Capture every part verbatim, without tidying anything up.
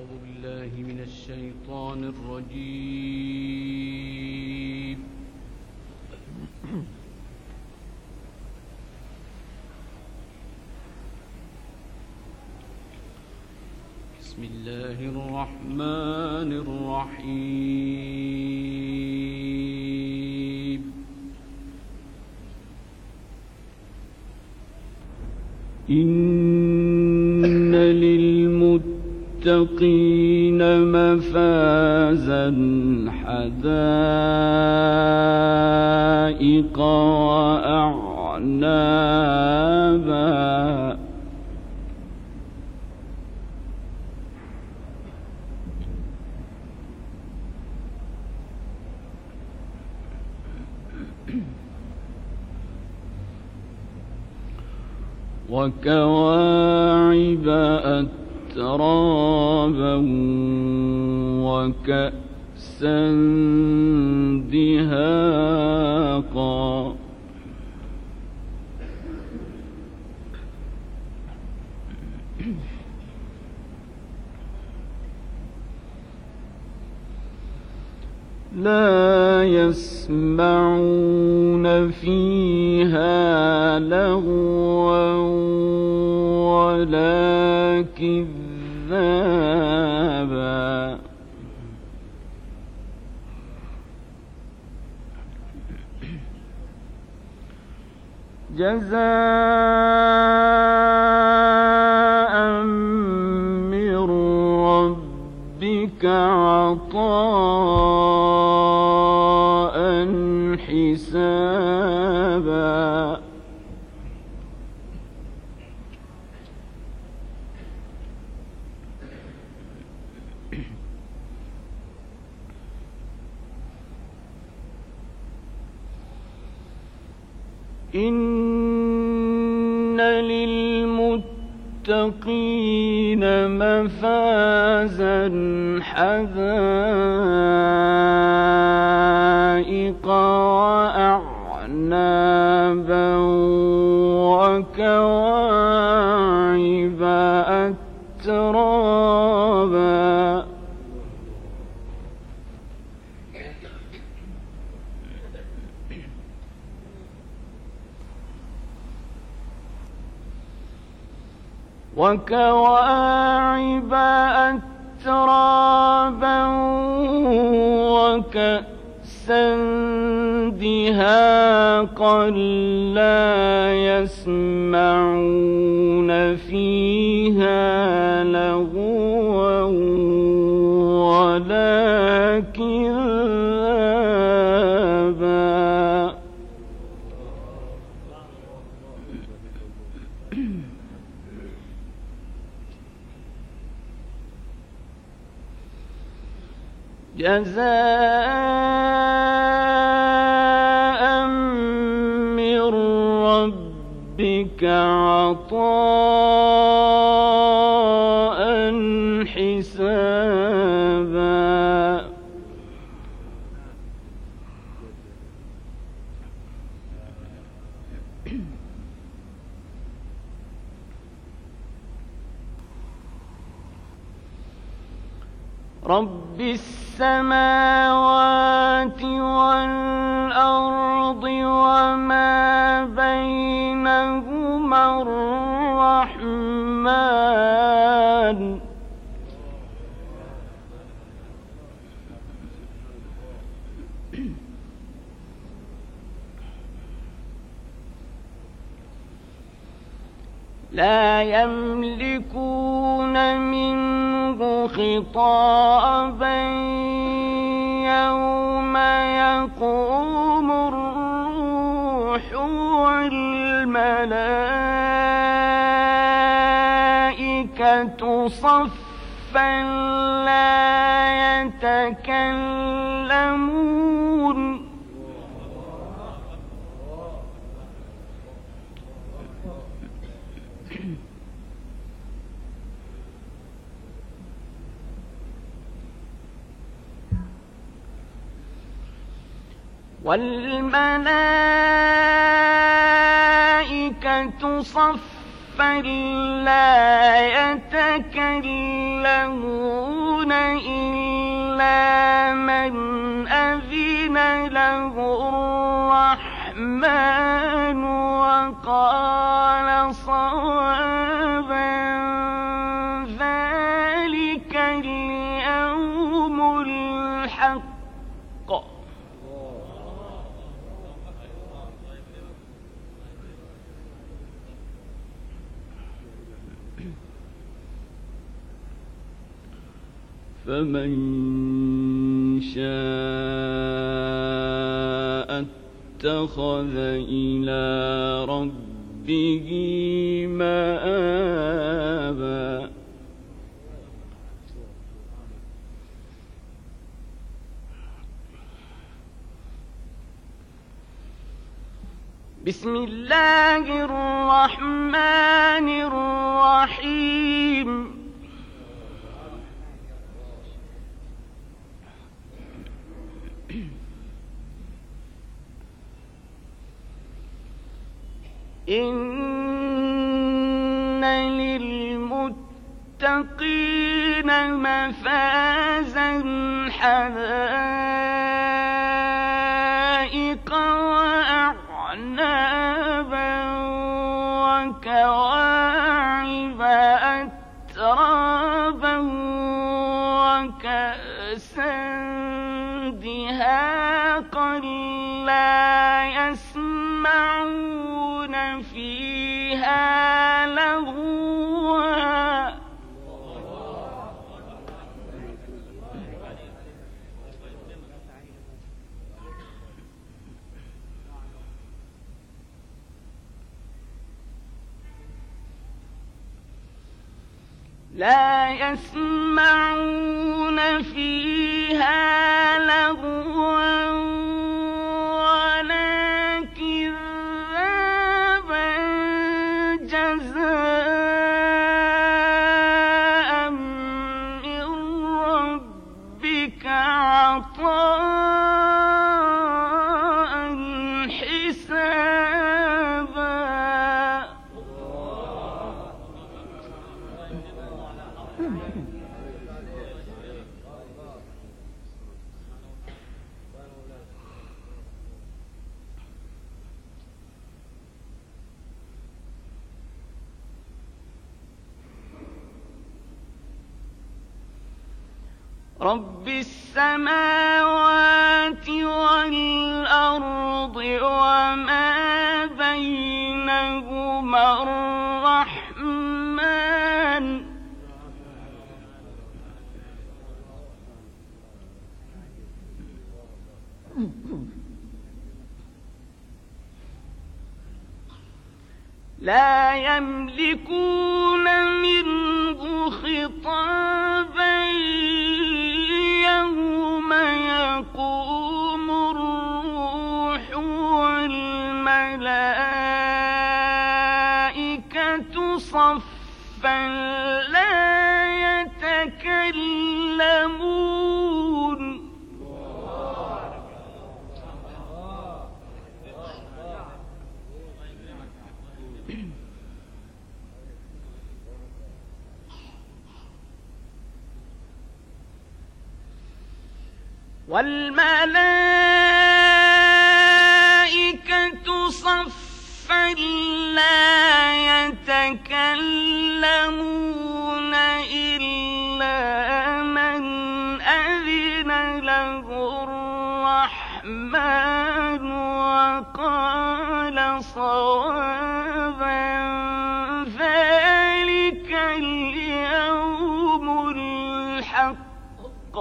أعوذ بالله من الشيطان الرجيم. بسم الله الرحمن الرحيم. إن للمتقين مفازا حدائق وأعنابا وكواعب أترابا وكأسا دهاقا لا يسمعون فيها لغوا ولا كذابا جزاء من ربك عطاء حسابا إن للمتقين مفازا حدائق وأعنابا وكواعب أترابا وكواعب أترابا وكأسا دهاقا لا يسمعون فيها لغوا ولا كذابا جزاء من ربك عطاء حسابا رب السماوات والأرض وما بينهما الرحمن لا يملكون منه خطابا يوم يقوم الروح والملائكة صفا لا يتكلمون والملائكة صفا لا يتكلمون إلا من أذن له الرحمن وقال صوابا ذلك اليوم الحق. فمن شاء اتخذ إلى ربه مآبا. بسم الله الرحمن الرحيم. إن للمتقين مفازا حدائق وأعنابا وكواعب أترابا وكأسا دهاقا لا يسمعون فيها لغوا لا يسمعون فيها لغوا ولا كذابا جزاء من ربك عطاء حسابا. رب السماوات والأرض وما بينهما الرحمن لا يملكون منه خطابا يوم يقوم الروح والملائكة صفا لا يتكلمون والملائكة صفا لا يتكلمون إلا من أذن له الرحمن وقال صوابا ذلك اليوم الحق.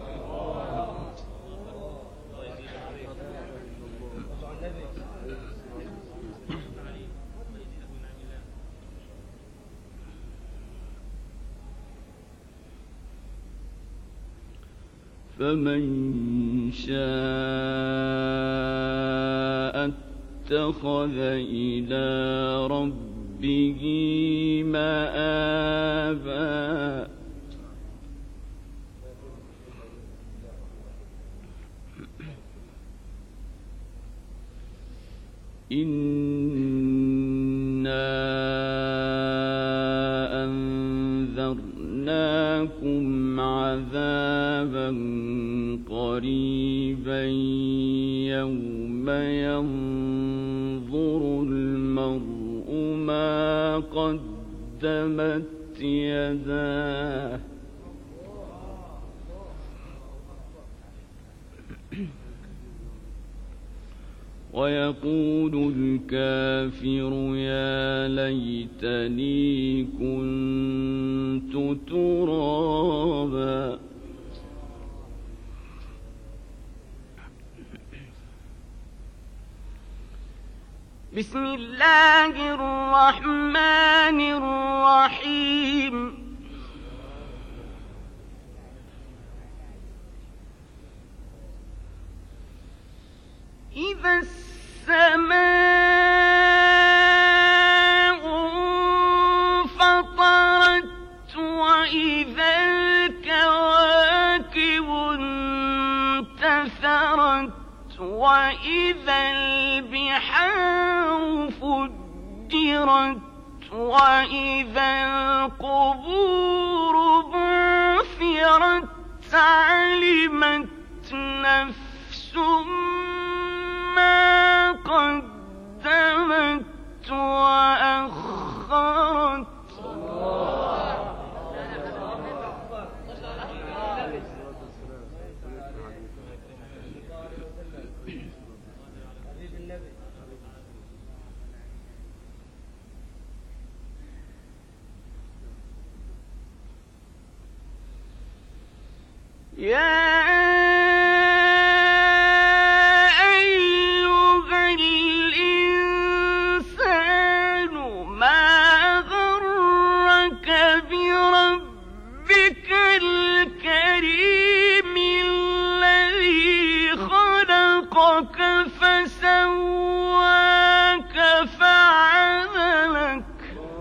فمن شاء اتخذ إلى ربه مآبا. إنا لكم عذابا قريبا يوم ينظر المرء ما قدمت يداه ويقول الكافر يا ليتني كنت ترابا. بسم الله الرحمن الرحيم. إذا السماء انفطرت وإذا الكواكب انتثرت وإذا البحار فجرت وإذا القبور بعثرت علمت نفس ما قدمت وأخرت. يا فسواك فعدلك.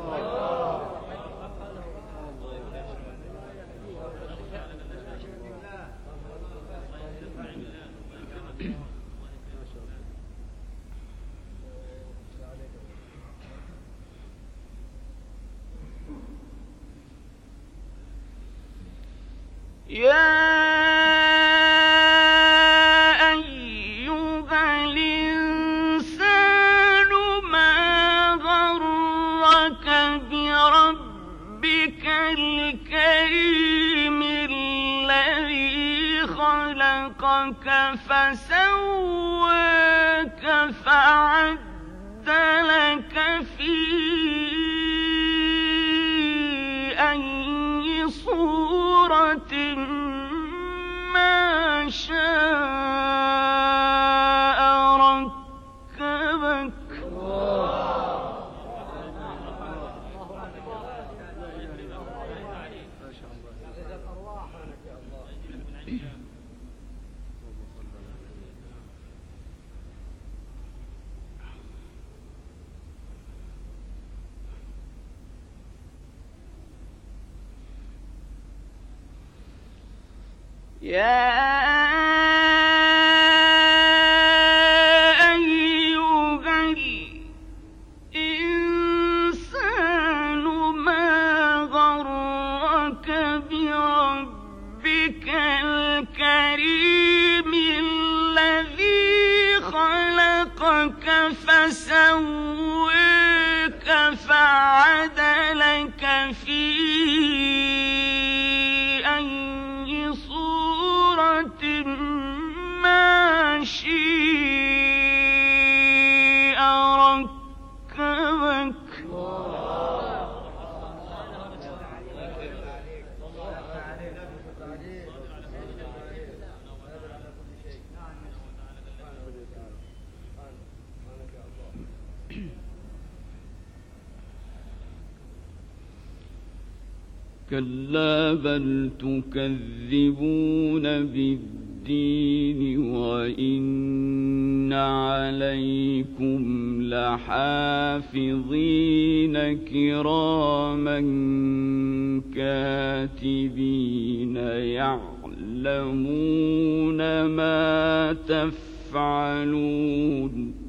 يا الكريم الذي خلقك فسواك فعدلك في أي صورة ما شاء ركبك. يا أيها الإنسان ما غرك بربك الكريم الذي خلقك فسواك فعدلك في ما شاء ركبك. كلا بل تكذبون بالدين وإن عليكم لحافظين كراما كاتبين يعلمون ما تفعلون.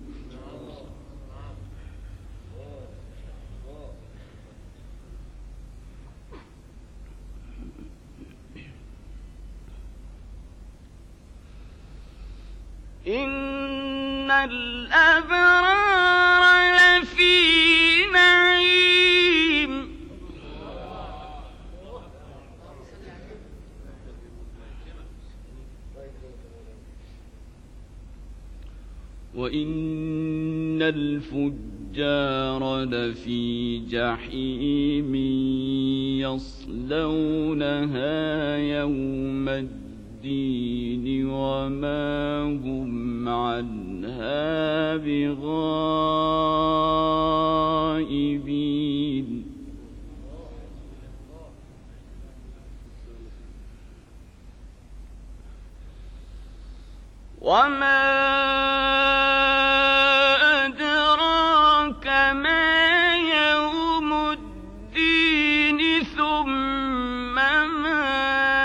إن الأبرار لفي نعيم وإن الفجار لفي جحيم يصلونها يوم الدين وما هم عنها بغائبين وما أدراك ما يوم الدين ثم ما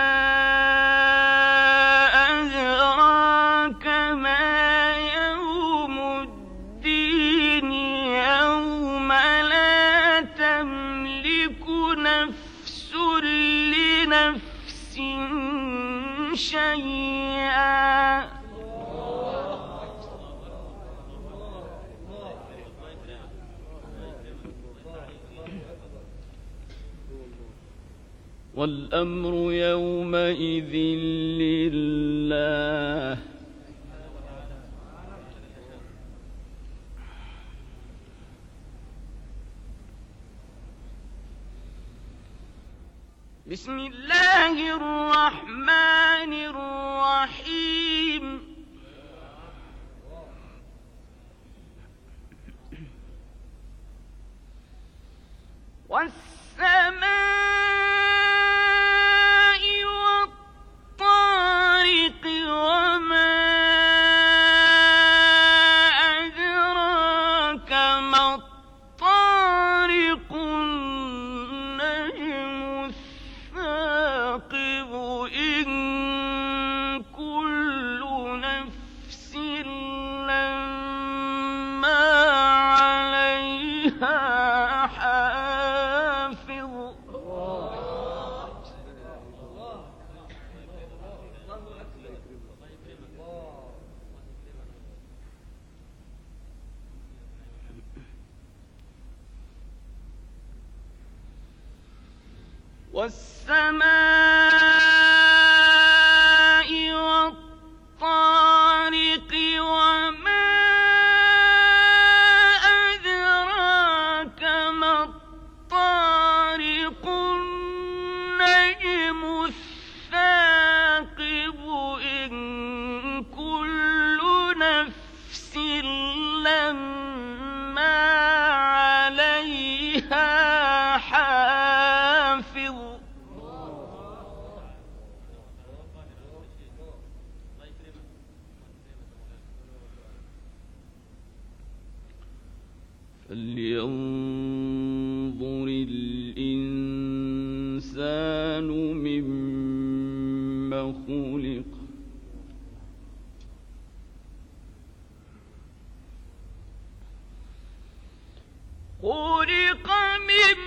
أدراك ما يوم الدين يوم لا تملك نفس لنفس شيئا والأمر يومئذ لله بسم الله الرحمن الرحيم والسماء والسماء والطارق وما أدراك ما الطارق النجم الثاقب إن كل نفس لما عليها حافظ فلينظر الإنسان مما خلق خلق من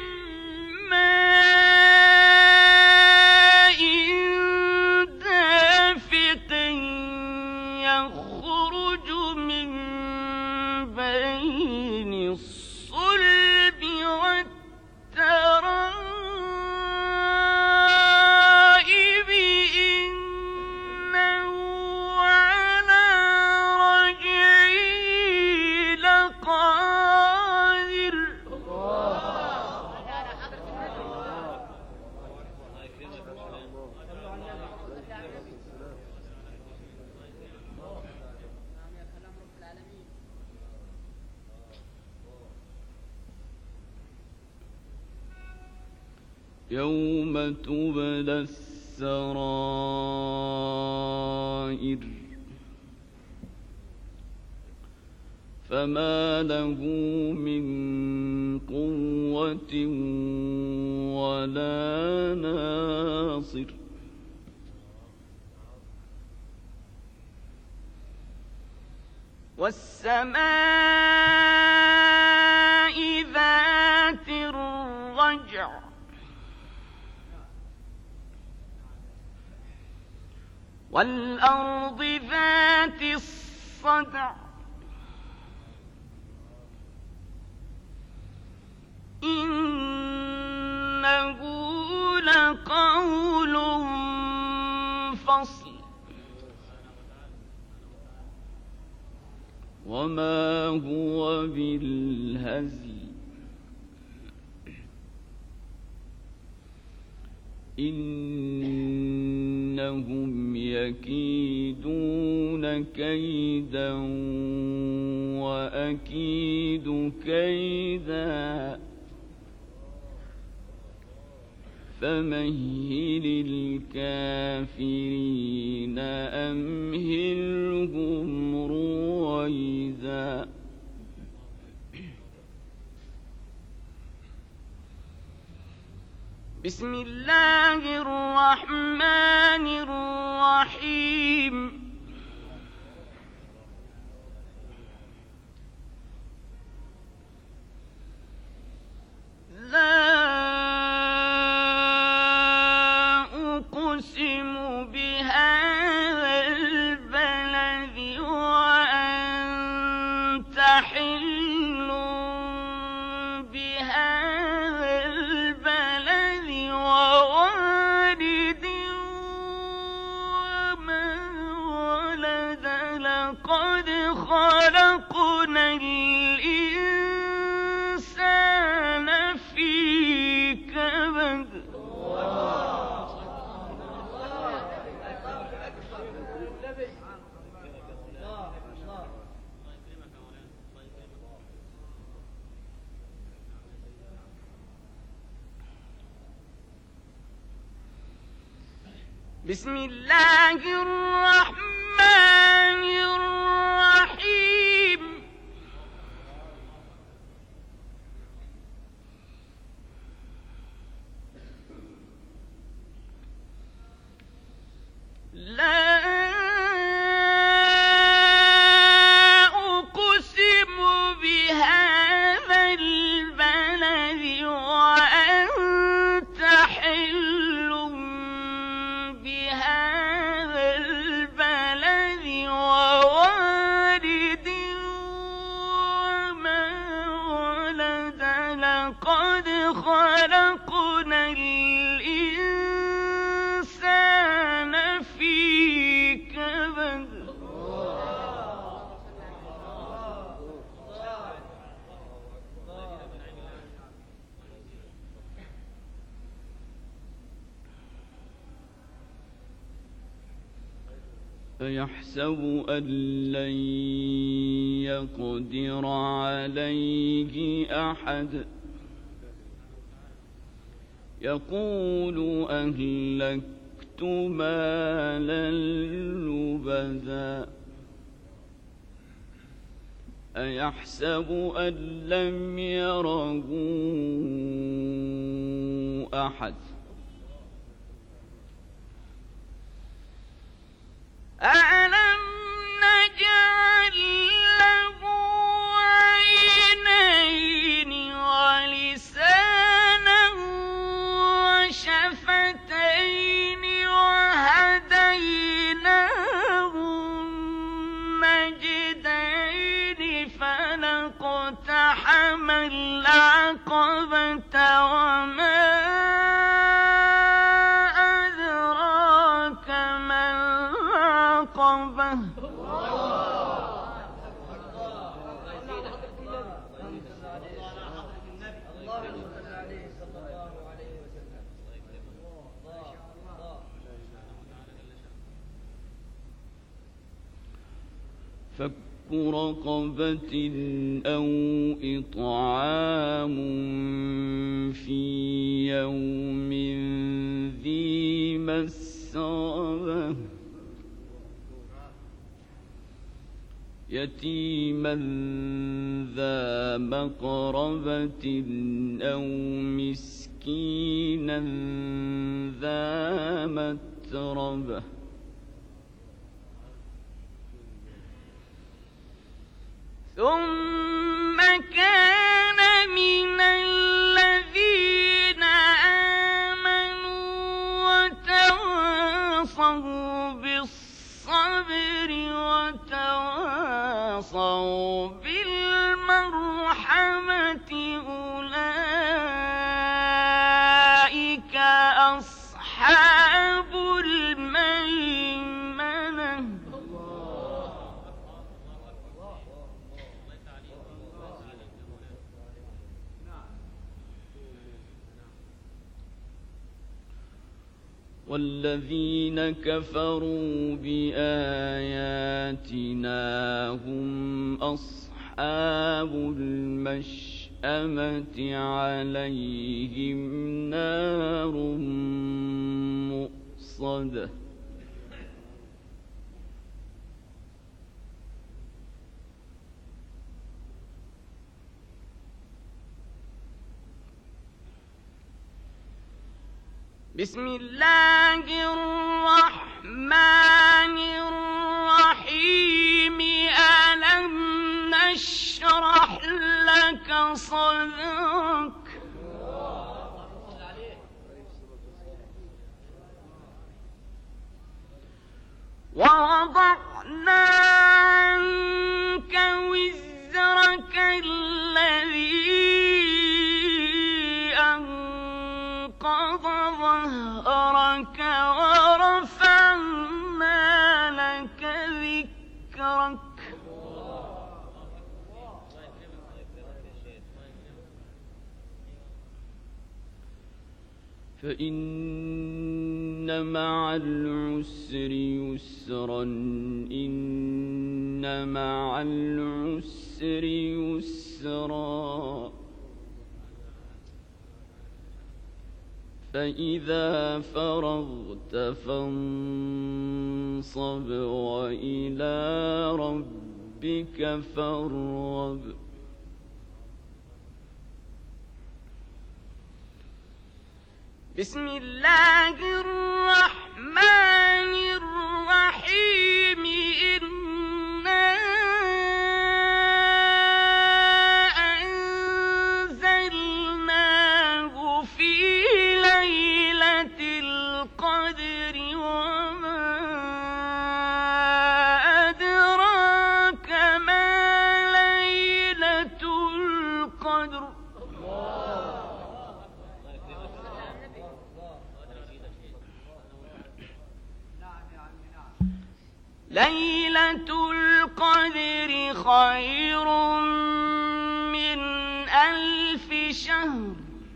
ماء دافق يخرج من بين الصلب والترائب إنه على رجعه لقادر يوم تبلى السرائر فما له من قوة ولا ناصر والسماء ذات الرجع والأرض ذات الصدع الصدع إنه لقول فصل وما هو بالهزل إنهم يكيدون كيدا وأكيد كيدا فمهل الكافرين أمهلهم رويدا بسم الله الرحمن الرحيم لا أقسم بهذا البلد وأنت حل بهذا البلد ووالد وما ولد لقد خلقنا الإنسان في كبد بسم الله الرحمن الرحيم لا أقسم بهذا البلد وأنت حل بهذا البلد ووالد وما ولد لقد خلقنا الإنسان في كبد فيحسب أن لن يقدر عليه أحد يقول أهلكت مالا لبدا أيحسب أن لم يره أحد ألم نجعل له عينين ولسانا وشفتين وهديناه النجدين فلاقتحم العقبة وما أدراك ما العقبة فك رقبة أو إطعام في يوم ذي مسغبة يتيما ذا مقربة أو مسكينا ذا متربة ثم كان من الذين آمنوا وتواصوا بالصبر وتواصوا أصحاب الميمنة والذين كفروا بآياتنا هم أصحاب المشأمة عليهم نار مؤصدة بسم الله الرحمن الرحيم ألم نشرح لك صدرك ووضعنا عنك وزرك الذي أنقض ظهرك ورفعنا لك ذكرك فإن مع العسر يسرا إن مع العسر يسرا فإذا فرغت فانصب وإلى ربك فارغب بسم الله الرحمن الرحيم إنا أنزلناه في ليلة القدر وما أدراك ما ليلة القدر ليلة القدر خير من ألف شهر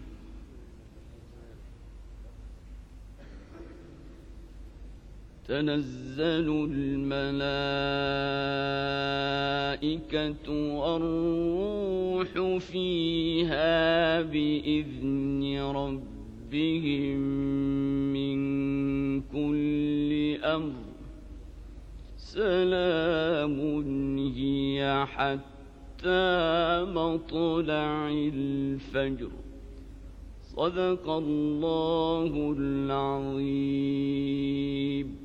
تنزل الملائكة والروح فيها بإذن ربهم من كل أمر سلام هي حتى مطلع الفجر صدق الله العظيم